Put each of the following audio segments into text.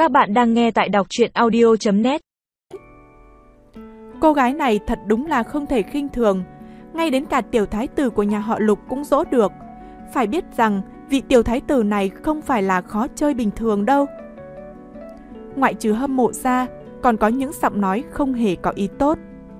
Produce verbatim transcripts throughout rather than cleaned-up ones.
Các bạn đang nghe tại đọc truyện audio chấm net. Cô gái này thật đúng là không thể khinh thường. Ngay đến cả tiểu thái tử của nhà họ Lục cũng dỗ được. Phải biết rằng vị tiểu thái tử này không phải là khó chơi bình thường đâu. Ngoại trừ hâm mộ ra, còn có những giọng nói không hề có ý tốt.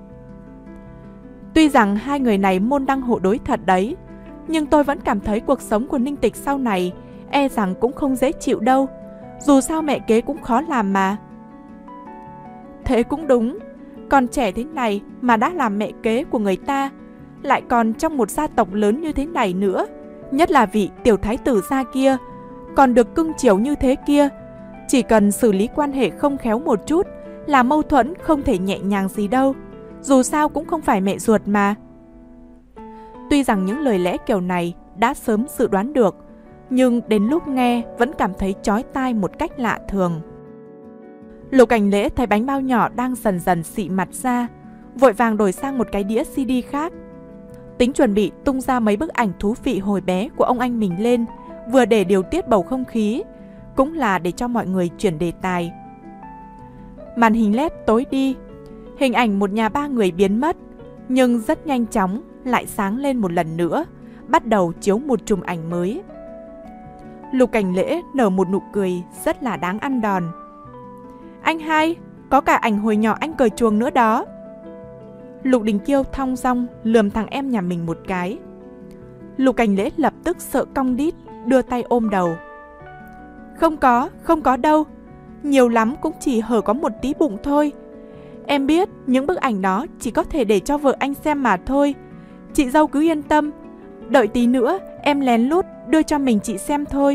Tuy rằng hai người này môn đăng hộ đối thật đấy, nhưng tôi vẫn cảm thấy cuộc sống của Ninh Tịch sau này e rằng cũng không dễ chịu đâu. Dù sao mẹ kế cũng khó làm mà. Thế cũng đúng, còn trẻ thế này mà đã làm mẹ kế của người ta, lại còn trong một gia tộc lớn như thế này nữa, nhất là vị tiểu thái tử gia kia, còn được cưng chiều như thế kia. Chỉ cần xử lý quan hệ không khéo một chút là mâu thuẫn không thể nhẹ nhàng gì đâu. Dù sao cũng không phải mẹ ruột mà. Tuy rằng những lời lẽ kiểu này đã sớm dự đoán được, nhưng đến lúc nghe vẫn cảm thấy chói tai một cách lạ thường. Lục Cảnh Lễ thấy bánh bao nhỏ đang dần dần xị mặt ra, vội vàng đổi sang một cái đĩa xê đê khác. Tính chuẩn bị tung ra mấy bức ảnh thú vị hồi bé của ông anh mình lên, vừa để điều tiết bầu không khí, cũng là để cho mọi người chuyển đề tài. Màn hình led tối đi, hình ảnh một nhà ba người biến mất, nhưng rất nhanh chóng lại sáng lên một lần nữa, bắt đầu chiếu một chùm ảnh mới. Lục Cảnh Lễ nở một nụ cười rất là đáng ăn đòn. Anh hai, có cả ảnh hồi nhỏ anh cởi chuồng nữa đó. Lục Đình Kiêu thong dong lườm thằng em nhà mình một cái. Lục Cảnh Lễ lập tức sợ cong đít, đưa tay ôm đầu. Không có, không có đâu. Nhiều lắm cũng chỉ hở có một tí bụng thôi. Em biết những bức ảnh đó chỉ có thể để cho vợ anh xem mà thôi. Chị dâu cứ yên tâm, đợi tí nữa em lén lút đưa cho mình chị xem thôi.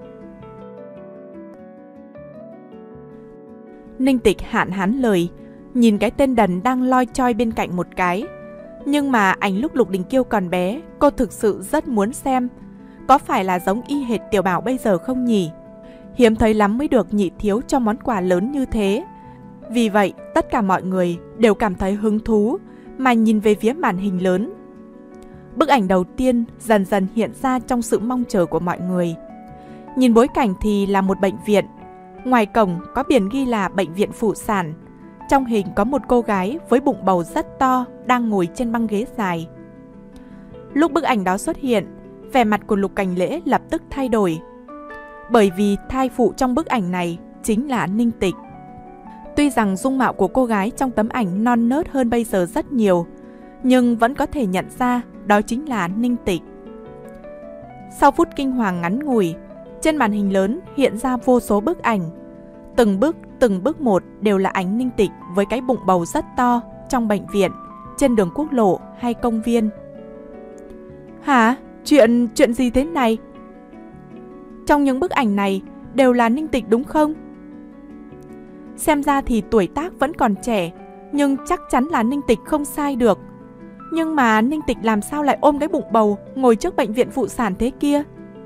Ninh Tịch hạn hán lời, nhìn cái tên đần đang loi choi bên cạnh một cái. Nhưng mà ảnh lúc Lục Đình Kiêu còn bé, cô thực sự rất muốn xem. Có phải là giống y hệt Tiểu Bảo bây giờ không nhỉ? Hiếm thấy lắm mới được nhị thiếu cho món quà lớn như thế. Vì vậy, tất cả mọi người đều cảm thấy hứng thú mà nhìn về phía màn hình lớn. Bức ảnh đầu tiên dần dần hiện ra trong sự mong chờ của mọi người. Nhìn bối cảnh thì là một bệnh viện. Ngoài cổng có biển ghi là bệnh viện phụ sản. Trong hình có một cô gái với bụng bầu rất to đang ngồi trên băng ghế dài. Lúc bức ảnh đó xuất hiện, vẻ mặt của Lục Cảnh Lễ lập tức thay đổi. Bởi vì thai phụ trong bức ảnh này chính là Ninh Tịch. Tuy rằng dung mạo của cô gái trong tấm ảnh non nớt hơn bây giờ rất nhiều, nhưng vẫn có thể nhận ra đó chính là Ninh Tịch. Sau phút kinh hoàng ngắn ngủi, trên màn hình lớn hiện ra vô số bức ảnh. Từng bức, từng bức một đều là ảnh Ninh Tịch với cái bụng bầu rất to trong bệnh viện, trên đường quốc lộ hay công viên. Hả? Chuyện, chuyện gì thế này? Trong những bức ảnh này đều là Ninh Tịch đúng không? Xem ra thì tuổi tác vẫn còn trẻ, nhưng chắc chắn là Ninh Tịch không sai được. Nhưng mà Ninh Tịch làm sao lại ôm cái bụng bầu ngồi trước bệnh viện phụ sản thế kia?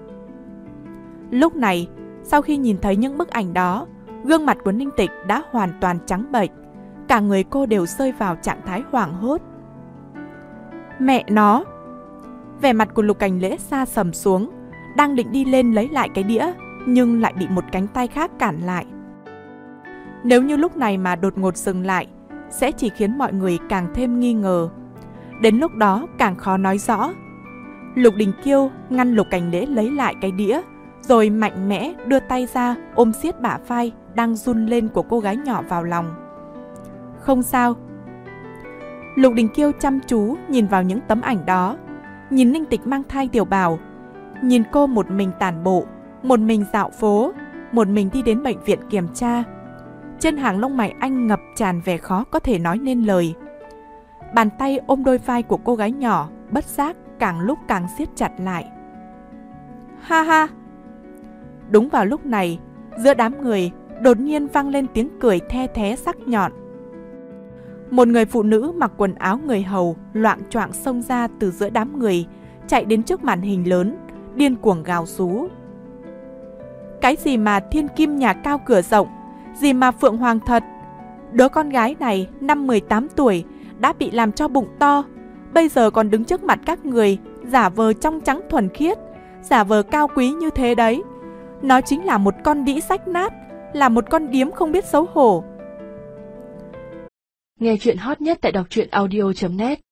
Lúc này, sau khi nhìn thấy những bức ảnh đó, gương mặt của Ninh Tịch đã hoàn toàn trắng bệch. Cả người cô đều rơi vào trạng thái hoảng hốt. Mẹ nó! Vẻ mặt của Lục Cảnh Lễ sa sầm xuống, đang định đi lên lấy lại cái đĩa, nhưng lại bị một cánh tay khác cản lại. Nếu như lúc này mà đột ngột dừng lại, sẽ chỉ khiến mọi người càng thêm nghi ngờ. Đến lúc đó càng khó nói rõ. Lục Đình Kiêu ngăn Lục Cảnh Lễ lấy lại cái đĩa, rồi mạnh mẽ đưa tay ra ôm siết bả vai đang run lên của cô gái nhỏ vào lòng. Không sao. Lục Đình Kiêu chăm chú nhìn vào những tấm ảnh đó, nhìn Ninh Tịch mang thai Tiểu Bảo, nhìn cô một mình tản bộ, một mình dạo phố, một mình đi đến bệnh viện kiểm tra. Trên hàng lông mày anh ngập tràn vẻ khó có thể nói nên lời. Bàn tay ôm đôi vai của cô gái nhỏ bất giác càng lúc càng siết chặt lại. Ha ha! Đúng vào lúc này, giữa đám người đột nhiên vang lên tiếng cười the thé sắc nhọn. Một người phụ nữ mặc quần áo người hầu loạng choạng xông ra từ giữa đám người, chạy đến trước màn hình lớn, điên cuồng gào rú. Cái gì mà thiên kim nhà cao cửa rộng, gì mà phượng hoàng thật. Đứa con gái này năm mười tám tuổi đã bị làm cho bụng to, bây giờ còn đứng trước mặt các người giả vờ trong trắng thuần khiết, giả vờ cao quý như thế đấy. Nó chính là một con đĩ rách nát, là một con điếm không biết xấu hổ. Nghe chuyện hot nhất tại đọc truyện audio chấm net.